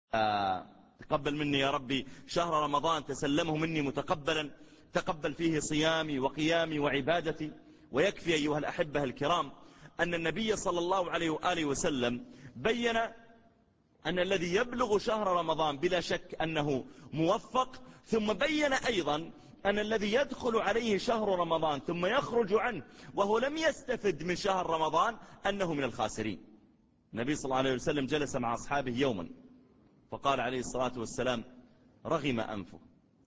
تقبل مني يا ربي شهر رمضان، تسلمه مني متقبلا، تقبل فيه صيامي وقيامي وعبادتي. ويكفي أيها الأحبة الكرام أن النبي صلى الله عليه وآله وسلم بين أن الذي يبلغ شهر رمضان بلا شك أنه موفق، ثم بين أيضا أن الذي يدخل عليه شهر رمضان ثم يخرج عنه وهو لم يستفد من شهر رمضان أنه من الخاسرين. النبي صلى الله عليه وسلم جلس مع أصحابه يوما فقال عليه الصلاة والسلام: رغم أنفه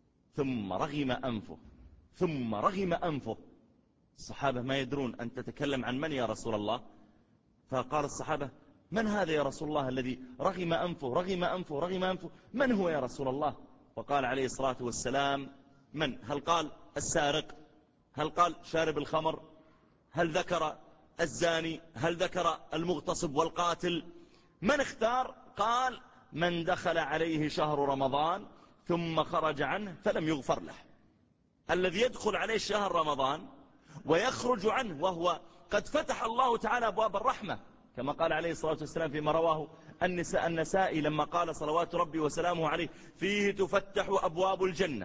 ثم رغم أنفه ثم رغم أنفه. الصحابة ما يدرون أن تتكلم عن من يا رسول الله؟ فقال الصحابة: من هذا يا رسول الله الذي رغم أنفه رغم أنفه رغم أنفه؟ من هو يا رسول الله؟ فقال عليه الصلاة والسلام: من؟ هل قال السارق؟ هل قال شارب الخمر؟ هل ذكر الزاني؟ هل ذكر المغتصب والقاتل؟ من اختار؟ قال: من دخل عليه شهر رمضان ثم خرج عنه فلم يغفر له. الذي يدخل عليه شهر رمضان ويخرج عنه وهو قد فتح الله تعالى أبواب الرحمة، كما قال عليه الصلاة والسلام فيما رواه النسائي لما قال صلوات ربي وسلامه عليه: فيه تفتح أبواب الجنة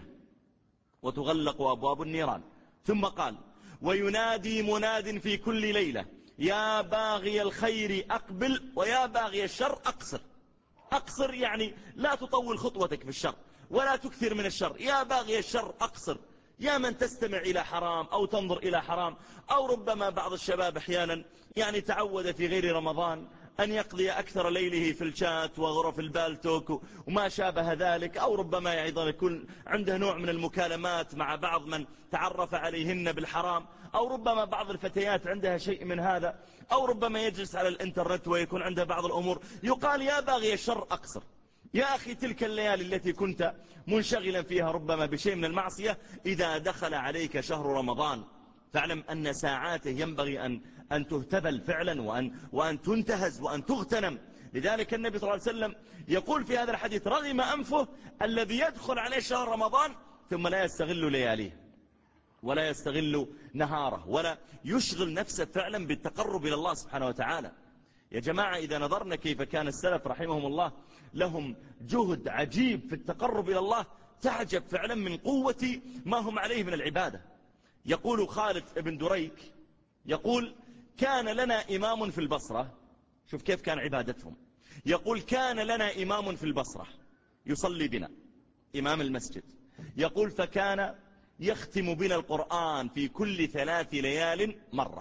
وتغلق أبواب النيران. ثم قال: وينادي مناد في كل ليلة: يا باغي الخير أقبل ويا باغي الشر أقصر. أقصر يعني لا تطول خطوتك في الشر ولا تكثر من الشر. يا باغي الشر أقصر. يا من تستمع إلى حرام أو تنظر إلى حرام، أو ربما بعض الشباب أحيانا يعني تعود في غير رمضان أن يقضي أكثر ليله في الشات وغرف البالتوك وما شابه ذلك، أو ربما أيضا يكون عنده نوع من المكالمات مع بعض من تعرف عليهن بالحرام، أو ربما بعض الفتيات عندها شيء من هذا، أو ربما يجلس على الإنترنت ويكون عنده بعض الأمور. يقال: يا باغي الشر أقصر. يا أخي تلك الليالي التي كنت منشغلا فيها ربما بشيء من المعصية، إذا دخل عليك شهر رمضان فاعلم أن ساعاته ينبغي أن تهتبل فعلا وأن تنتهز وأن تغتنم. لذلك النبي صلى الله عليه وسلم يقول في هذا الحديث: رغم أنفه الذي يدخل عليه شهر رمضان ثم لا يستغل لياليه ولا يستغل نهاره ولا يشغل نفسه فعلا بالتقرب إلى الله سبحانه وتعالى. يا جماعة إذا نظرنا كيف كان السلف رحمهم الله لهم جهد عجيب في التقرب إلى الله، تعجب فعلا من قوة ما هم عليه من العبادة. يقول خالد بن دريك يقول: كان لنا إمام في البصرة. شوف كيف كان عبادتهم. يقول: كان لنا إمام في البصرة يصلي بنا، إمام المسجد. يقول: فكان يختم بنا القرآن في كل 3 ليال مرة،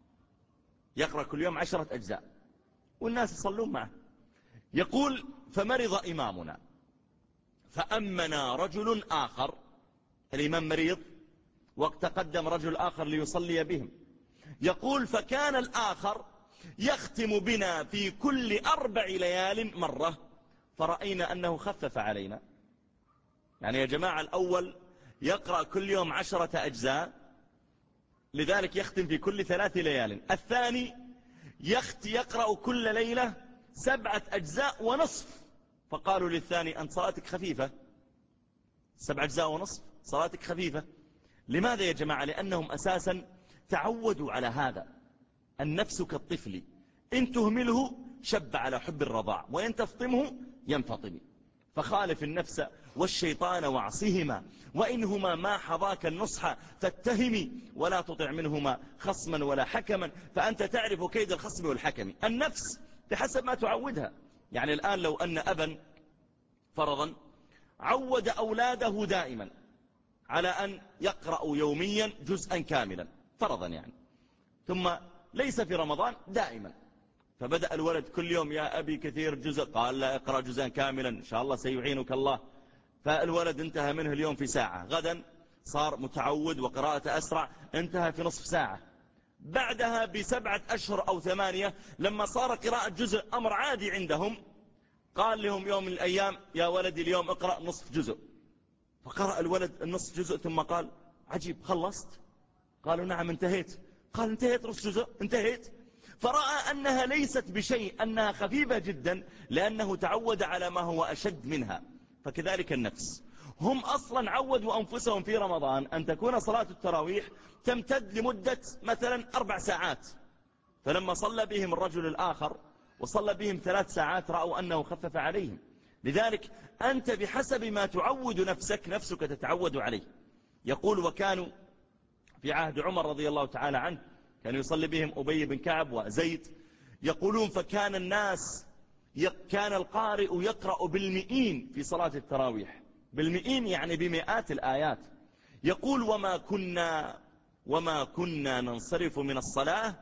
يقرأ كل يوم 10 أجزاء والناس يصلون معه. يقول: فمرض إمامنا فأمنا رجل آخر، الإمام مريض وقت قدم رجل آخر ليصلي بهم. يقول: فكان الآخر يختم بنا في كل 4 ليال مرة، فرأينا أنه خفف علينا. يعني يا جماعة الأول يقرأ كل يوم 10 أجزاء، لذلك يختم في كل 3 ليال. الثاني يقرأ كل ليلة 7 أجزاء ونصف، فقالوا للثاني: أنت صلاتك خفيفة، 7 أجزاء ونصف صلاتك خفيفة. لماذا يا جماعة؟ لأنهم أساسا تعودوا على هذا. النفس كالطفل إن تهمله شب على حب الرضاع وإن تفطمه ينفطم، فخالف النفس والشيطان وعصهما، وإنهما ما حظاك النصح فاتهمي ولا تطع منهما خصما ولا حكما، فأنت تعرف كيد الخصم والحكم. النفس بحسب ما تعودها. يعني الآن لو أن أبا فرضا عود أولاده دائما على أن يقرأوا يوميا جزءا كاملا فرضا يعني، ثم ليس في رمضان دائما، فبدأ الولد كل يوم: يا أبي كثير جزء، قال: لا، اقرأ جزءا كاملا إن شاء الله سيعينك الله. فالولد انتهى منه اليوم في ساعة، غدا صار متعود وقراءة أسرع، انتهى في نصف ساعة. بعدها ب7 أشهر أو 8 لما صار قراءة جزء أمر عادي عندهم، قال لهم يوم من الأيام: يا ولدي اليوم اقرأ نصف جزء. فقرأ الولد النصف جزء ثم قال: عجيب، خلصت؟ قالوا: نعم انتهيت. قال: انتهيت نصف جزء؟ انتهيت. فرأى أنها ليست بشيء، أنها خفيفة جدا، لأنه تعود على ما هو أشد منها. فكذلك النفس، هم أصلا عودوا أنفسهم في رمضان أن تكون صلاة التراويح تمتد لمدة مثلا 4 ساعات، فلما صلى بهم الرجل الآخر وصلى بهم 3 ساعات رأوا أنه خفف عليهم، لذلك أنت بحسب ما تعود نفسك تتعود عليه. يقول وكانوا في عهد عمر رضي الله تعالى عنه كان يصلي بهم أبي بن كعب وزيد، يقولون فكان الناس كان القارئ يقرأ بالمئين في صلاة التراويح، بالمئين يعني بمئات الآيات. يقول وما كنا ننصرف من الصلاة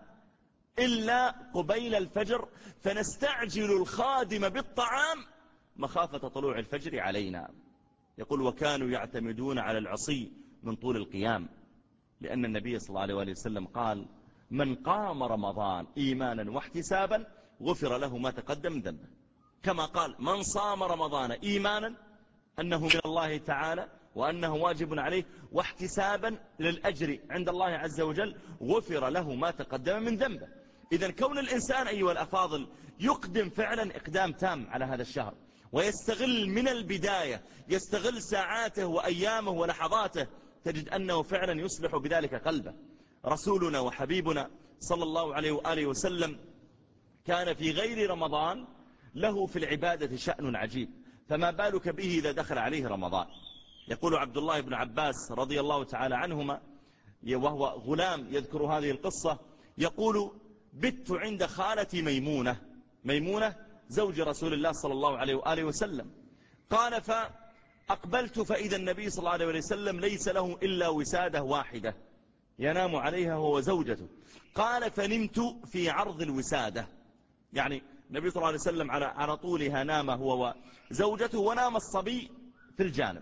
إلا قبيل الفجر فنستعجل الخادم بالطعام مخافة طلوع الفجر علينا. يقول وكانوا يعتمدون على العصي من طول القيام، لأن النبي صلى الله عليه وسلم قال من قام رمضان إيمانا واحتسابا غفر له ما تقدم من ذنبه، كما قال من صام رمضان إيمانا أنه من الله تعالى وأنه واجب عليه واحتسابا للأجر عند الله عز وجل غفر له ما تقدم من ذنبه. إذن كون الإنسان أيها الأفاضل يقدم فعلا إقدام تام على هذا الشهر ويستغل من البداية، يستغل ساعاته وأيامه ولحظاته، تجد أنه فعلا يصلح بذلك قلبه. رسولنا وحبيبنا صلى الله عليه وآله وسلم كان في غير رمضان له في العبادة شأن عجيب، فما بالك به إذا دخل عليه رمضان. يقول عبد الله بن عباس رضي الله تعالى عنهما وهو غلام يذكر هذه القصة، يقول بت عند خالتي ميمونة زوج رسول الله صلى الله عليه وآله وسلم. قال فأقبلت فإذا النبي صلى الله عليه وسلم ليس له إلا وسادة واحدة ينام عليها هو زوجته. قال فنمت في عرض الوسادة، يعني النبي صلى الله عليه وسلم على طولها نام هو وزوجته، ونام الصبي في الجانب،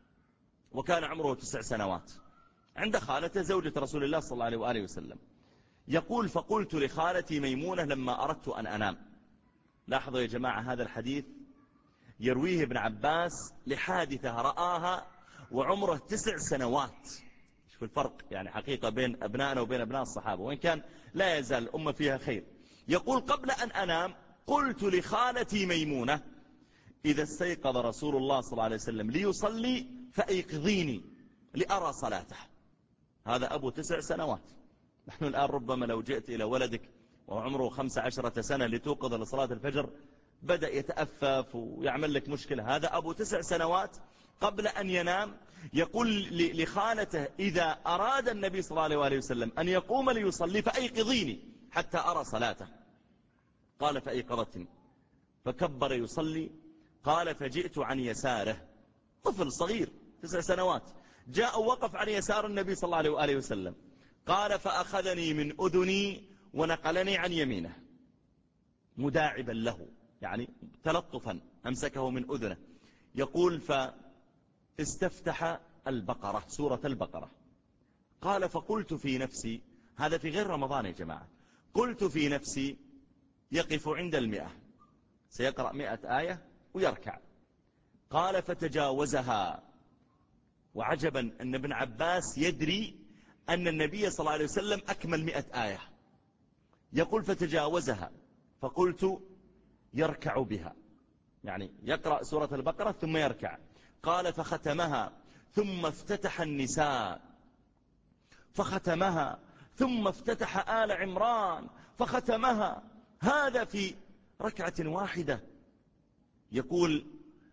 وكان عمره 9 سنوات عند خالته زوجة رسول الله صلى الله عليه وآله وسلم. يقول فقلت لخالتي ميمونة لما أردت أن أنام. لاحظوا يا جماعة هذا الحديث يرويه ابن عباس لحادثة رآها وعمره 9 سنوات. شوف الفرق يعني حقيقة بين أبنائنا وبين أبناء الصحابة، وإن كان لا يزال الأمة فيها خير. يقول قبل أن أنام قلت لخالتي ميمونة إذا استيقظ رسول الله صلى الله عليه وسلم ليصلي فأيقظيني لأرى صلاته. هذا أبو 9 سنوات. نحن الآن ربما لو جئت إلى ولدك وعمره 15 سنة لتوقظ لصلاة الفجر بدأ يتأفف ويعمل لك مشكلة. هذا أبو 9 سنوات قبل أن ينام يقول لخالته إذا أراد النبي صلى الله عليه وسلم أن يقوم ليصلي فأيقظيني حتى أرى صلاته. قال فأيقظتني فكبر يصلي. قال فجئت عن يساره، طفل صغير 9 سنوات جاء وقف عن يسار النبي صلى الله عليه وآله وسلم. قال فأخذني من أذني ونقلني عن يمينه مداعبا له، يعني تلطفا أمسكه من أذنه. يقول فاستفتح البقرة، سورة البقرة. قال فقلت في نفسي، هذا في غير رمضان يا جماعة، قلت في نفسي يقف عند 100، سيقرأ 100 آية ويركع. قال فتجاوزها. وعجبا أن ابن عباس يدري أن النبي صلى الله عليه وسلم أكمل 100 آية. يقول فتجاوزها فقلت يركع بها، يعني يقرأ سورة البقرة ثم يركع. قال فختمها ثم افتتح النساء فختمها ثم افتتح آل عمران فختمها، هذا في ركعة واحدة. يقول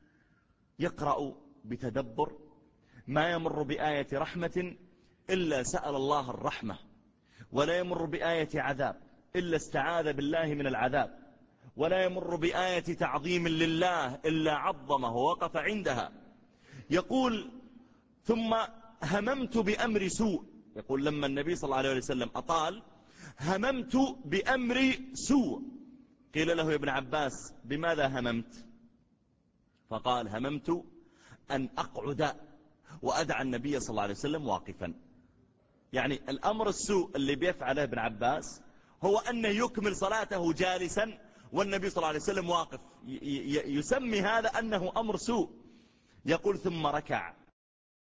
يقرأ بتدبر، ما يمر بآية رحمة إلا سأل الله الرحمة، ولا يمر بآية عذاب إلا استعاذ بالله من العذاب، ولا يمر بآية تعظيم لله إلا عظمه ووقف عندها. يقول ثم هممت بأمر سوء. يقول لما النبي صلى الله عليه وسلم أطال هممت بأمر سوء. قيل له يا ابن عباس بماذا هممت؟ فقال هممت أن أقعد وأدعى النبي صلى الله عليه وسلم واقفا. يعني الأمر السوء اللي بيفعله ابن عباس هو أنه يكمل صلاته جالسا والنبي صلى الله عليه وسلم واقف، يسمي هذا أنه أمر سوء. يقول ثم ركع